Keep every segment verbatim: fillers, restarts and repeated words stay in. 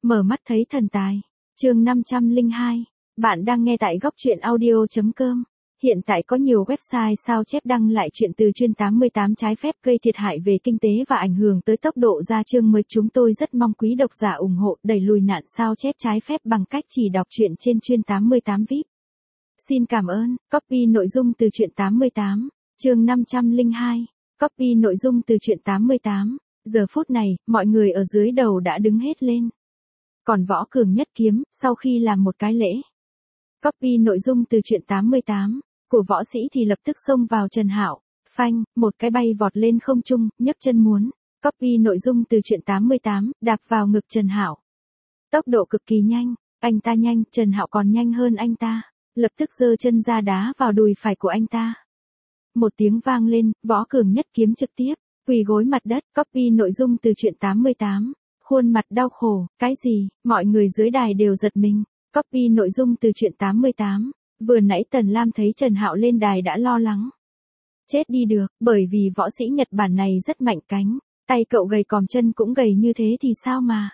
Mở mắt thấy thần tài. Chương năm trăm lẻ hai. Bạn đang nghe tại góc truyện audio chấm com. Hiện tại có nhiều website sao chép đăng lại chuyện từ chuyên tám mươi tám trái phép gây thiệt hại về kinh tế và ảnh hưởng tới tốc độ ra chương mới. Chúng tôi rất mong quý độc giả ủng hộ đẩy lùi nạn sao chép trái phép bằng cách chỉ đọc truyện trên chuyên tám mươi tám vi ai pi. Xin cảm ơn. Copy nội dung từ truyện tám mươi tám. Chương năm trăm lẻ hai. Copy nội dung từ truyện tám mươi tám. Giờ phút này, mọi người ở dưới đầu đã đứng hết lên. Còn Võ Cường Nhất Kiếm, sau khi làm một cái lễ copy nội dung từ truyện tám mươi tám của võ sĩ thì lập tức xông vào Trần Hạo, phanh, một cái bay vọt lên không trung, nhấc chân muốn copy nội dung từ truyện tám mươi tám, đạp vào ngực Trần Hạo. Tốc độ cực kỳ nhanh, anh ta nhanh, Trần Hạo còn nhanh hơn anh ta, lập tức giơ chân ra đá vào đùi phải của anh ta. Một tiếng vang lên, Võ Cường Nhất Kiếm trực tiếp quỳ gối mặt đất, copy nội dung từ truyện tám mươi tám. Khuôn mặt đau khổ, cái gì, mọi người dưới đài đều giật mình. Copy nội dung từ truyện tám mươi tám. Vừa nãy Tần Lam thấy Trần Hạo lên đài đã lo lắng. Chết đi được, bởi vì võ sĩ Nhật Bản này rất mạnh cánh. Tay cậu gầy còm chân cũng gầy như thế thì sao mà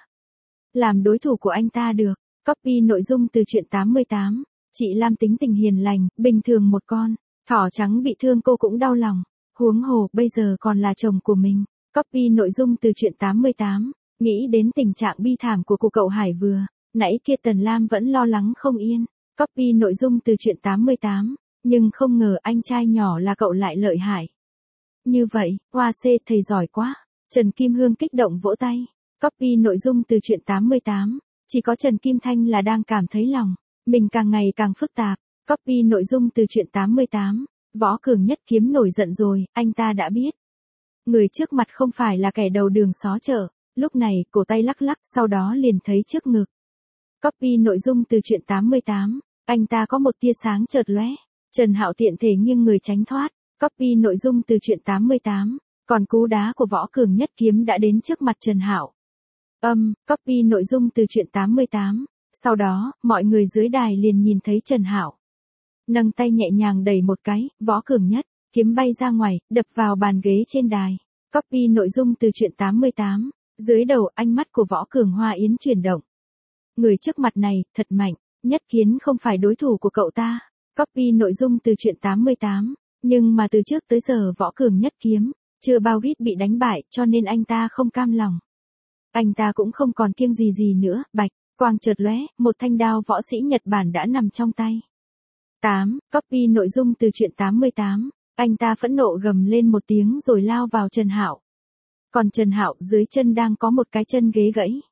làm đối thủ của anh ta được. Copy nội dung từ truyện tám mươi tám. Chị Lam tính tình hiền lành, bình thường một con thỏ trắng bị thương cô cũng đau lòng. Huống hồ, bây giờ còn là chồng của mình. Copy nội dung từ truyện tám mươi tám. Nghĩ đến tình trạng bi thảm của cô cậu Hải vừa nãy kia, Tần Lam vẫn lo lắng không yên. Copy nội dung từ truyện tám mươi tám. Nhưng không ngờ anh trai nhỏ là cậu lại lợi hại như vậy. Hoa xê, thầy giỏi quá. Trần Kim Hương kích động vỗ tay. Copy nội dung từ truyện tám mươi tám. Chỉ có Trần Kim Thanh là đang cảm thấy lòng mình càng ngày càng phức tạp. Copy nội dung từ truyện tám mươi tám. Võ Cường Nhất Kiếm nổi giận rồi, anh ta đã biết người trước mặt không phải là kẻ đầu đường xó chợ. Lúc này, cổ tay lắc lắc, sau đó liền thấy trước ngực. Copy nội dung từ truyện tám mươi tám. Anh ta có một tia sáng chợt lóe. Trần Hạo tiện thể nghiêng người tránh thoát. Copy nội dung từ truyện tám mươi tám. Còn cú đá của Võ Cường Nhất Kiếm đã đến trước mặt Trần Hạo. Âm, copy nội dung từ truyện tám mươi tám. Sau đó, mọi người dưới đài liền nhìn thấy Trần Hạo nâng tay nhẹ nhàng đẩy một cái, Võ Cường Nhất Kiếm bay ra ngoài, đập vào bàn ghế trên đài. Copy nội dung từ truyện tám mươi tám. Dưới đầu, ánh mắt của Võ Cường Hoa Yến chuyển động. Người trước mặt này, thật mạnh, Nhất Kiến không phải đối thủ của cậu ta. Copy nội dung từ truyện tám mươi tám. Nhưng mà từ trước tới giờ Võ Cường Nhất Kiếm chưa bao gít bị đánh bại, cho nên anh ta không cam lòng. Anh ta cũng không còn kiêng gì gì nữa, bạch, quang chợt lóe, một thanh đao võ sĩ Nhật Bản đã nằm trong tay. tám. Copy nội dung từ truyện tám mươi tám. Anh ta phẫn nộ gầm lên một tiếng rồi lao vào Trần Hạo. Còn Trần Hạo dưới chân đang có một cái chân ghế gãy.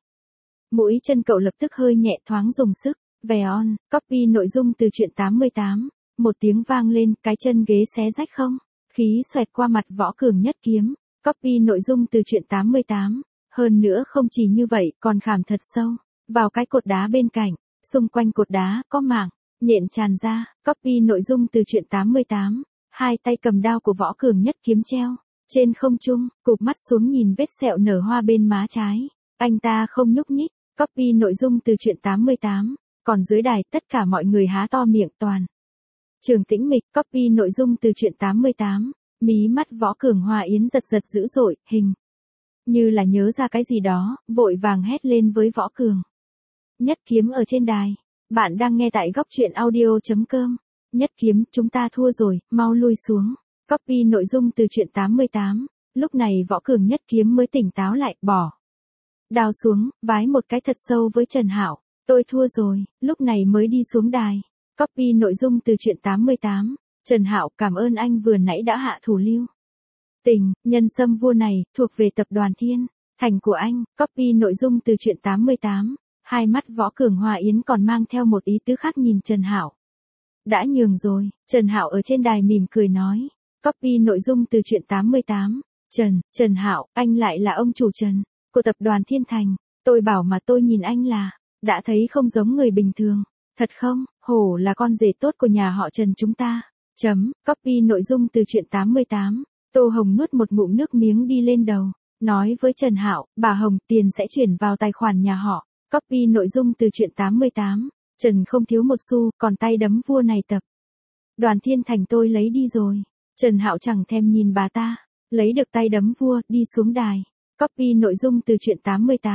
Mũi chân cậu lập tức hơi nhẹ thoáng dùng sức. Về on, copy nội dung từ truyện tám mươi tám. Một tiếng vang lên, cái chân ghế xé rách không khí xoẹt qua mặt Võ Cường Nhất Kiếm. Copy nội dung từ truyện tám mươi tám. Hơn nữa không chỉ như vậy, còn khảm thật sâu vào cái cột đá bên cạnh. Xung quanh cột đá có mảng nhện tràn ra. Copy nội dung từ truyện tám mươi tám. Hai tay cầm đao của Võ Cường Nhất Kiếm treo trên không trung, cụp mắt xuống nhìn vết sẹo nở hoa bên má trái. Anh ta không nhúc nhích. Copy nội dung từ truyện tám mươi tám. Còn dưới đài, tất cả mọi người há to miệng toàn trường tĩnh mịch. Copy nội dung từ truyện tám mươi tám. Mí mắt Võ Cường Hoa Yến giật giật dữ dội, hình như là nhớ ra cái gì đó, vội vàng hét lên với Võ Cường Nhất Kiếm ở trên đài. Bạn đang nghe tại góc truyện audio chấm com. Nhất Kiếm, chúng ta thua rồi, mau lui xuống. Copy nội dung từ truyện tám mươi tám. Lúc này Võ Cường Nhất Kiếm mới tỉnh táo lại, bỏ đao xuống, vái một cái thật sâu với Trần Hạo. Tôi thua rồi, lúc này mới đi xuống đài. Copy nội dung từ truyện tám mươi tám. Trần Hạo, cảm ơn anh vừa nãy đã hạ thủ lưu tình, nhân sâm vua này, thuộc về tập đoàn Thiên Thành của anh. Copy nội dung từ truyện tám mươi tám. Hai mắt Võ Cường Hoa Yến còn mang theo một ý tứ khác nhìn Trần Hạo. Đã nhường rồi, Trần Hạo ở trên đài mỉm cười nói. Copy nội dung từ truyện tám mươi tám. Trần, Trần Hạo, anh lại là ông chủ Trần của tập đoàn Thiên Thành. Tôi bảo mà tôi nhìn anh là đã thấy không giống người bình thường. Thật không, hổ là con rể tốt của nhà họ Trần chúng ta. Chấm, copy nội dung từ truyện tám mươi tám. Tô Hồng nuốt một ngụm nước miếng đi lên đầu, nói với Trần Hạo, bà Hồng, tiền sẽ chuyển vào tài khoản nhà họ. Copy nội dung từ truyện tám mươi tám. Trần không thiếu một xu, còn tay đấm vua này tập đoàn Thiên Thành tôi lấy đi rồi. Trần Hạo chẳng thèm nhìn bà ta, lấy được tay đấm vua, đi xuống đài. Copy nội dung từ truyện tám mươi tám.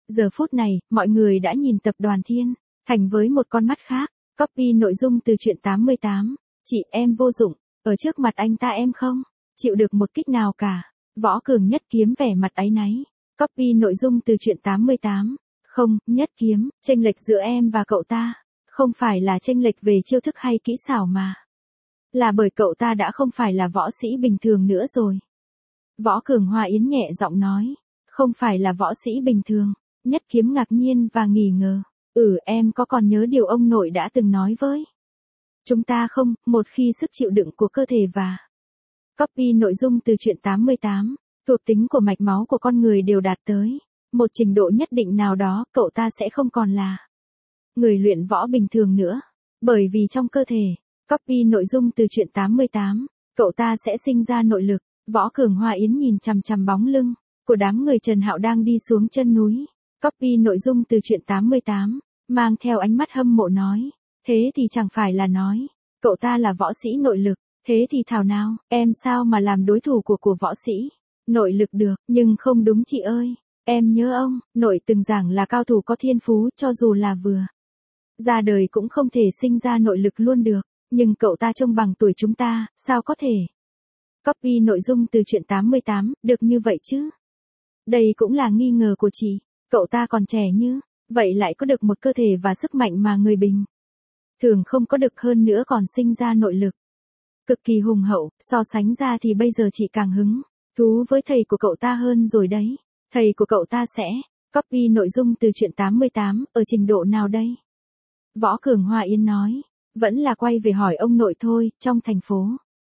Giờ phút này, mọi người đã nhìn tập đoàn Thiên Thành với một con mắt khác. Copy nội dung từ truyện tám mươi tám. Chị em vô dụng, ở trước mặt anh ta em không chịu được một kích nào cả. Võ Cường Nhất Kiếm vẻ mặt áy náy. Copy nội dung từ truyện tám mươi tám. Không, Nhất Kiếm, chênh lệch giữa em và cậu ta không phải là chênh lệch về chiêu thức hay kỹ xảo mà là bởi cậu ta đã không phải là võ sĩ bình thường nữa rồi. Võ Cường Hoa Yến nhẹ giọng nói. Không phải là võ sĩ bình thường. Nhất Kiếm ngạc nhiên và nghi ngờ. Ừ, em có còn nhớ điều ông nội đã từng nói với chúng ta không, một khi sức chịu đựng của cơ thể và copy nội dung từ truyện tám mươi tám, thuộc tính của mạch máu của con người đều đạt tới một trình độ nhất định nào đó, cậu ta sẽ không còn là người luyện võ bình thường nữa. Bởi vì trong cơ thể, copy nội dung từ truyện tám mươi tám, cậu ta sẽ sinh ra nội lực. Võ Cường Hoa Yến nhìn chằm chằm bóng lưng của đám người Trần Hạo đang đi xuống chân núi. Copy nội dung từ truyện tám mươi tám, mang theo ánh mắt hâm mộ nói. Thế thì chẳng phải là nói, cậu ta là võ sĩ nội lực, thế thì thảo nào, em sao mà làm đối thủ của của võ sĩ nội lực được, nhưng không đúng chị ơi. Em nhớ ông, nội từng giảng là cao thủ có thiên phú, cho dù là vừa ra đời cũng không thể sinh ra nội lực luôn được, nhưng cậu ta trông bằng tuổi chúng ta, sao có thể. Copy nội dung từ truyện tám mươi tám, được như vậy chứ? Đây cũng là nghi ngờ của chị, cậu ta còn trẻ như vậy lại có được một cơ thể và sức mạnh mà người bình thường không có được, hơn nữa còn sinh ra nội lực cực kỳ hùng hậu, so sánh ra thì bây giờ chị càng hứng thú với thầy của cậu ta hơn rồi đấy. Thầy của cậu ta sẽ copy nội dung từ truyện tám mươi tám, ở trình độ nào đây? Võ Cường Hoa Yến nói, vẫn là quay về hỏi ông nội thôi, trong thành phố.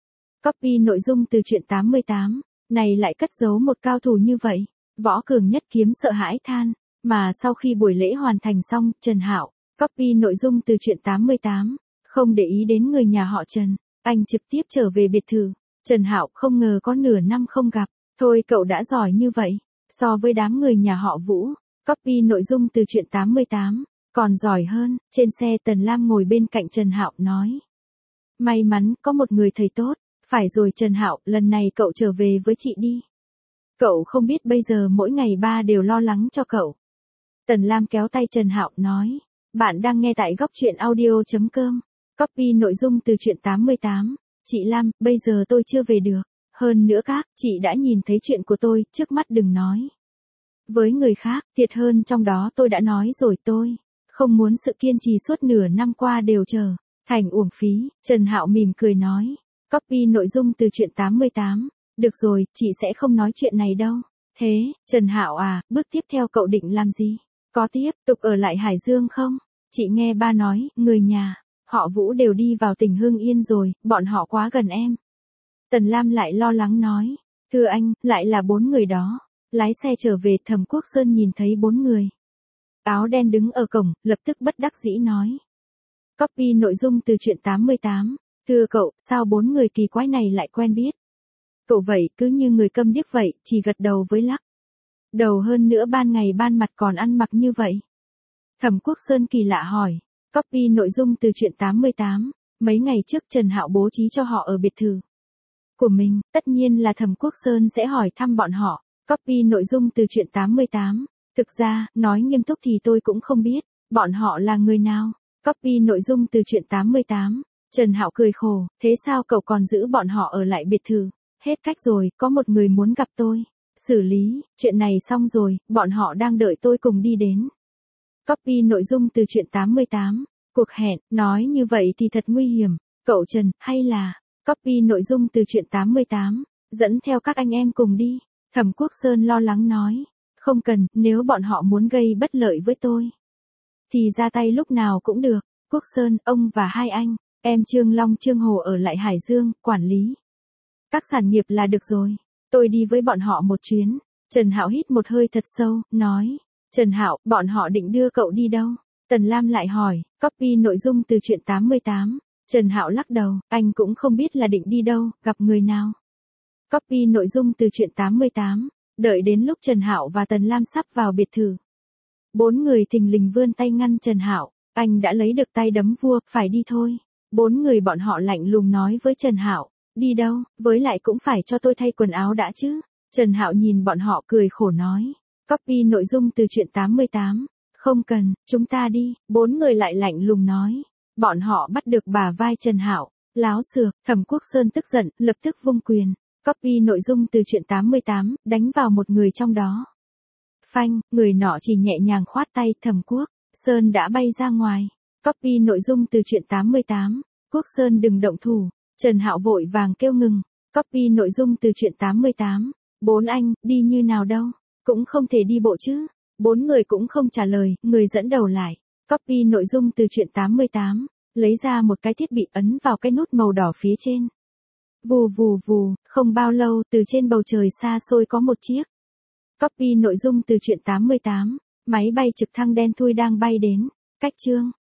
Copy nội dung từ truyện tám mươi tám, này lại cất giấu một cao thủ như vậy. Võ Cường Nhất Kiếm sợ hãi than, mà sau khi buổi lễ hoàn thành xong, Trần Hạo copy nội dung từ truyện tám mươi tám, không để ý đến người nhà họ Trần, anh trực tiếp trở về biệt thự. Trần Hạo không ngờ có nửa năm không gặp, thôi cậu đã giỏi như vậy, so với đám người nhà họ Vũ, copy nội dung từ truyện tám mươi tám, còn giỏi hơn. Trên xe Tần Lam ngồi bên cạnh Trần Hạo nói, may mắn có một người thầy tốt. Phải rồi Trần Hạo, lần này cậu trở về với chị đi. Cậu không biết bây giờ mỗi ngày ba đều lo lắng cho cậu. Tần Lam kéo tay Trần Hạo nói, bạn đang nghe tại góc truyện audio.com. Copy nội dung từ truyện tám mươi tám. Chị Lam, bây giờ tôi chưa về được. Hơn nữa các, chị đã nhìn thấy chuyện của tôi, trước mắt đừng nói với người khác, thiệt hơn trong đó tôi đã nói rồi, tôi không muốn sự kiên trì suốt nửa năm qua đều trở thành uổng phí. Trần Hạo mỉm cười nói, copy nội dung từ truyện tám mươi tám. Được rồi, chị sẽ không nói chuyện này đâu. Thế, Trần Hạo à, bước tiếp theo cậu định làm gì? Có tiếp tục ở lại Hải Dương không? Chị nghe ba nói, người nhà họ Vũ đều đi vào tỉnh Hưng Yên rồi, bọn họ quá gần em. Tần Lam lại lo lắng nói, thưa anh, lại là bốn người đó. Lái xe trở về, Thẩm Quốc Sơn nhìn thấy bốn người áo đen đứng ở cổng, lập tức bất đắc dĩ nói. Copy nội dung từ truyện tám mươi tám. Thưa cậu, sao bốn người kỳ quái này lại quen biết? Cậu vậy, cứ như người câm điếc vậy, chỉ gật đầu với lắc đầu, hơn nữa ban ngày ban mặt còn ăn mặc như vậy. Thẩm Quốc Sơn kỳ lạ hỏi. Copy nội dung từ truyện tám mươi tám. Mấy ngày trước Trần Hạo bố trí cho họ ở biệt thự của mình, tất nhiên là Thẩm Quốc Sơn sẽ hỏi thăm bọn họ. Copy nội dung từ truyện tám mươi tám. Thực ra, nói nghiêm túc thì tôi cũng không biết bọn họ là người nào. Copy nội dung từ truyện tám mươi tám. Trần Hạo cười khổ, thế sao cậu còn giữ bọn họ ở lại biệt thự? Hết cách rồi, có một người muốn gặp tôi. Xử lý, chuyện này xong rồi, bọn họ đang đợi tôi cùng đi đến. Copy nội dung từ truyện tám mươi tám. Cuộc hẹn, nói như vậy thì thật nguy hiểm. Cậu Trần, hay là copy nội dung từ truyện tám mươi tám, dẫn theo các anh em cùng đi. Thẩm Quốc Sơn lo lắng nói, không cần, nếu bọn họ muốn gây bất lợi với tôi thì ra tay lúc nào cũng được. Quốc Sơn, ông và hai anh em Trương Long Trương Hồ ở lại Hải Dương, quản lý các sản nghiệp là được rồi. Tôi đi với bọn họ một chuyến. Trần Hạo hít một hơi thật sâu, nói. Trần Hạo, bọn họ định đưa cậu đi đâu? Tần Lam lại hỏi. Copy nội dung từ truyện tám mươi tám. Trần Hạo lắc đầu, anh cũng không biết là định đi đâu, gặp người nào. Copy nội dung từ truyện tám mươi tám. Đợi đến lúc Trần Hạo và Tần Lam sắp vào biệt thự, bốn người thình lình vươn tay ngăn Trần Hạo. Anh đã lấy được tay đấm vua, phải đi thôi. Bốn người bọn họ lạnh lùng nói với Trần Hạo, đi đâu, với lại cũng phải cho tôi thay quần áo đã chứ. Trần Hạo nhìn bọn họ cười khổ nói, Copy nội dung từ truyện tám mươi tám. Không cần, chúng ta đi, bốn người lại lạnh lùng nói. Bọn họ bắt được bả vai Trần Hạo, láo xược, Thẩm Quốc Sơn tức giận, lập tức vung quyền. Copy nội dung từ truyện tám mươi tám, đánh vào một người trong đó. Phanh, người nọ chỉ nhẹ nhàng khoát tay, Thẩm Quốc Sơn đã bay ra ngoài. Copy nội dung từ truyện tám mươi tám. Quốc Sơn đừng động thủ. Trần Hạo vội vàng kêu ngừng. Copy nội dung từ truyện tám mươi tám. Bốn anh, đi như nào đâu? Cũng không thể đi bộ chứ. Bốn người cũng không trả lời, người dẫn đầu lại. Copy nội dung từ truyện tám mươi tám. Lấy ra một cái thiết bị ấn vào cái nút màu đỏ phía trên. Vù vù vù, không bao lâu từ trên bầu trời xa xôi có một chiếc. Copy nội dung từ truyện tám mươi tám. Máy bay trực thăng đen thui đang bay đến. Cách chương